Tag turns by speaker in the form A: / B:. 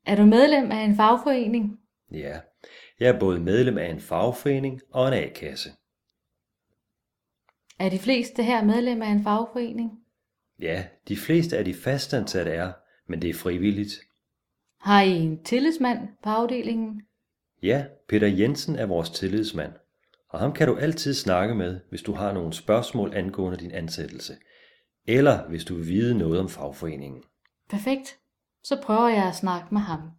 A: Er du medlem af en fagforening?
B: Ja, jeg er både medlem af en fagforening og en A-kasse.
A: Er de fleste her medlem af en fagforening?
B: Ja, de fleste af de fastansatte er, men det er frivilligt.
A: Har I en tillidsmand på afdelingen?
B: Ja, Peter Jensen er vores tillidsmand, og ham kan du altid snakke med, hvis du har nogle spørgsmål angående din ansættelse, eller hvis du vil vide noget om fagforeningen.
A: Perfekt. Så prøver jeg at snakke med ham.